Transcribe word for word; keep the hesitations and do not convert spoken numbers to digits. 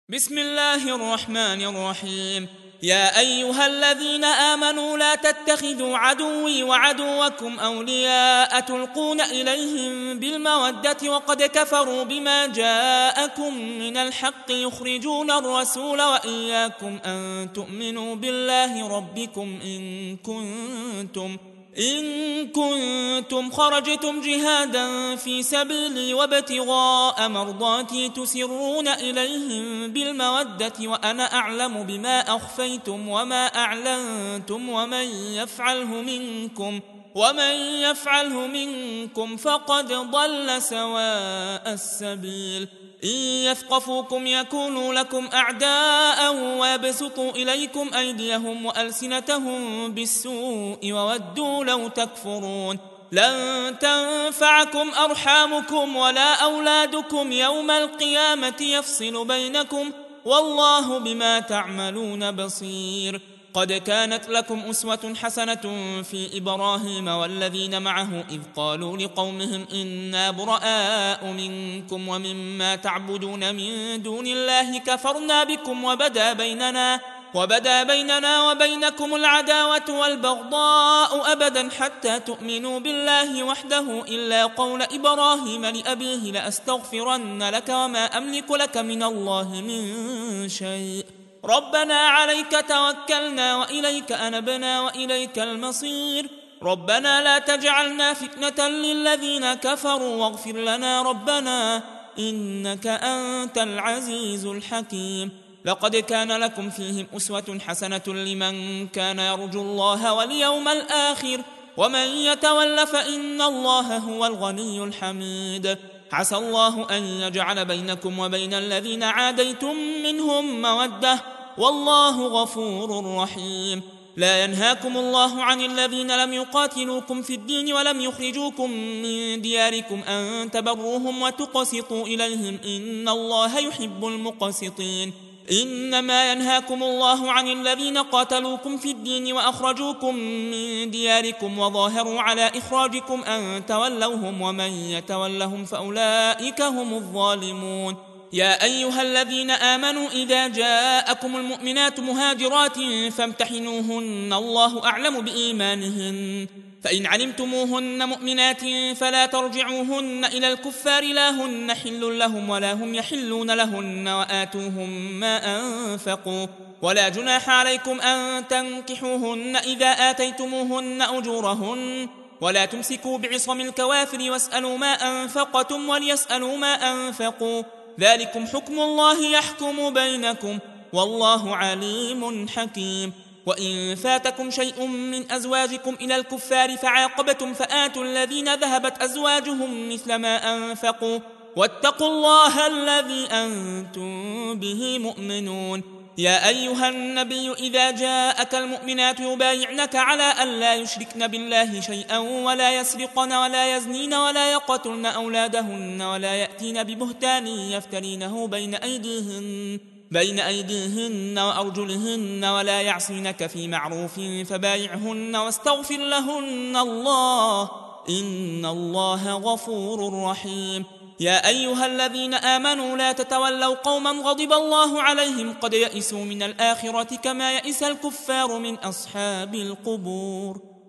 بسم الله الرحمن الرحيم. يا أيها الذين آمنوا لا تتخذوا عدوي وعدوكم أولياء تلقون إليهم بالمودة وقد كفروا بما جاءكم من الحق يخرجون الرسول وإياكم أن تؤمنوا بالله ربكم إن كنتم إن كنتم خرجتم جهادا في سبيلي وابتغاء مرضاتي تسرون إليهم بالمودة وأنا أعلم بما أخفيتم وما أعلنتم ومن يفعله منكم ومن يفعله منكم فقد ضل سواء السبيل. إن يثقفوكم يكونوا لكم أعداء ويبسطوا إليكم أيديهم وألسنتهم بالسوء وودوا لو تكفرون. لن تنفعكم أرحامكم ولا أولادكم يوم القيامة يفصل بينكم والله بما تعملون بصير. قد كانت لكم أسوة حسنة في إبراهيم والذين معه إذ قالوا لقومهم إنا براء منكم ومما تعبدون من دون الله كفرنا بكم وبدا بيننا وبدا بيننا وبينكم العداوة والبغضاء أبدا حتى تؤمنوا بالله وحده إلا قول إبراهيم لأبيه لأستغفرن لك وما أملك لك من الله من شيء ربنا عليك توكلنا وإليك أنبنا وإليك المصير. ربنا لا تجعلنا فتنة للذين كفروا واغفر لنا ربنا إنك أنت العزيز الحكيم. لقد كان لكم فيهم أسوة حسنة لمن كان يرجو الله واليوم الآخر ومن يتول فإن الله هو الغني الحميد. عسى الله أن يجعل بينكم وبين الذين عاديتم منهم مودة والله غفور رحيم. لا ينهاكم الله عن الذين لم يقاتلوكم في الدين ولم يخرجوكم من دياركم أن تبروهم وتقسطوا إليهم إن الله يحب المقسطين. إنما ينهاكم الله عن الذين قاتلوكم في الدين وأخرجوكم من دياركم وظاهروا على إخراجكم أن تولوهم ومن يتولهم فأولئك هم الظالمون. يا أيها الذين آمنوا إذا جاءكم المؤمنات مهاجرات فامتحنوهن الله أعلم بإيمانهن فإن علمتموهن مؤمنات فلا ترجعوهن إلى الكفار لا هن حل لهم ولا هم يحلون لهن وآتوهم ما أنفقوا ولا جناح عليكم أن تنكحوهن إذا آتيتموهن أجورهن ولا تمسكوا بعصم الكوافر واسألوا ما أنفقتم وليسألوا ما أنفقوا ذلكم حكم الله يحكم بينكم والله عليم حكيم. وإن فاتكم شيء من أزواجكم إلى الكفار فعاقبتم فآتوا الذين ذهبت أزواجهم مثل ما أنفقوا واتقوا الله الذي أنتم به مؤمنون. يا أيها النبي إذا جاءك المؤمنات يبايعنك على أن لا يشركن بالله شيئا ولا يسرقن ولا يزنين ولا يقتلن أولادهن ولا يأتين ببهتان يفترينه بين أيديهن بين أيديهن وأرجلهن ولا يعصينك في معروف فبايعهن واستغفر لهن الله إن الله غفور رحيم. يا أيها الذين آمنوا لا تتولوا قوما غضب الله عليهم قد يئسوا من الآخرة كما يئس الكفار من أصحاب القبور.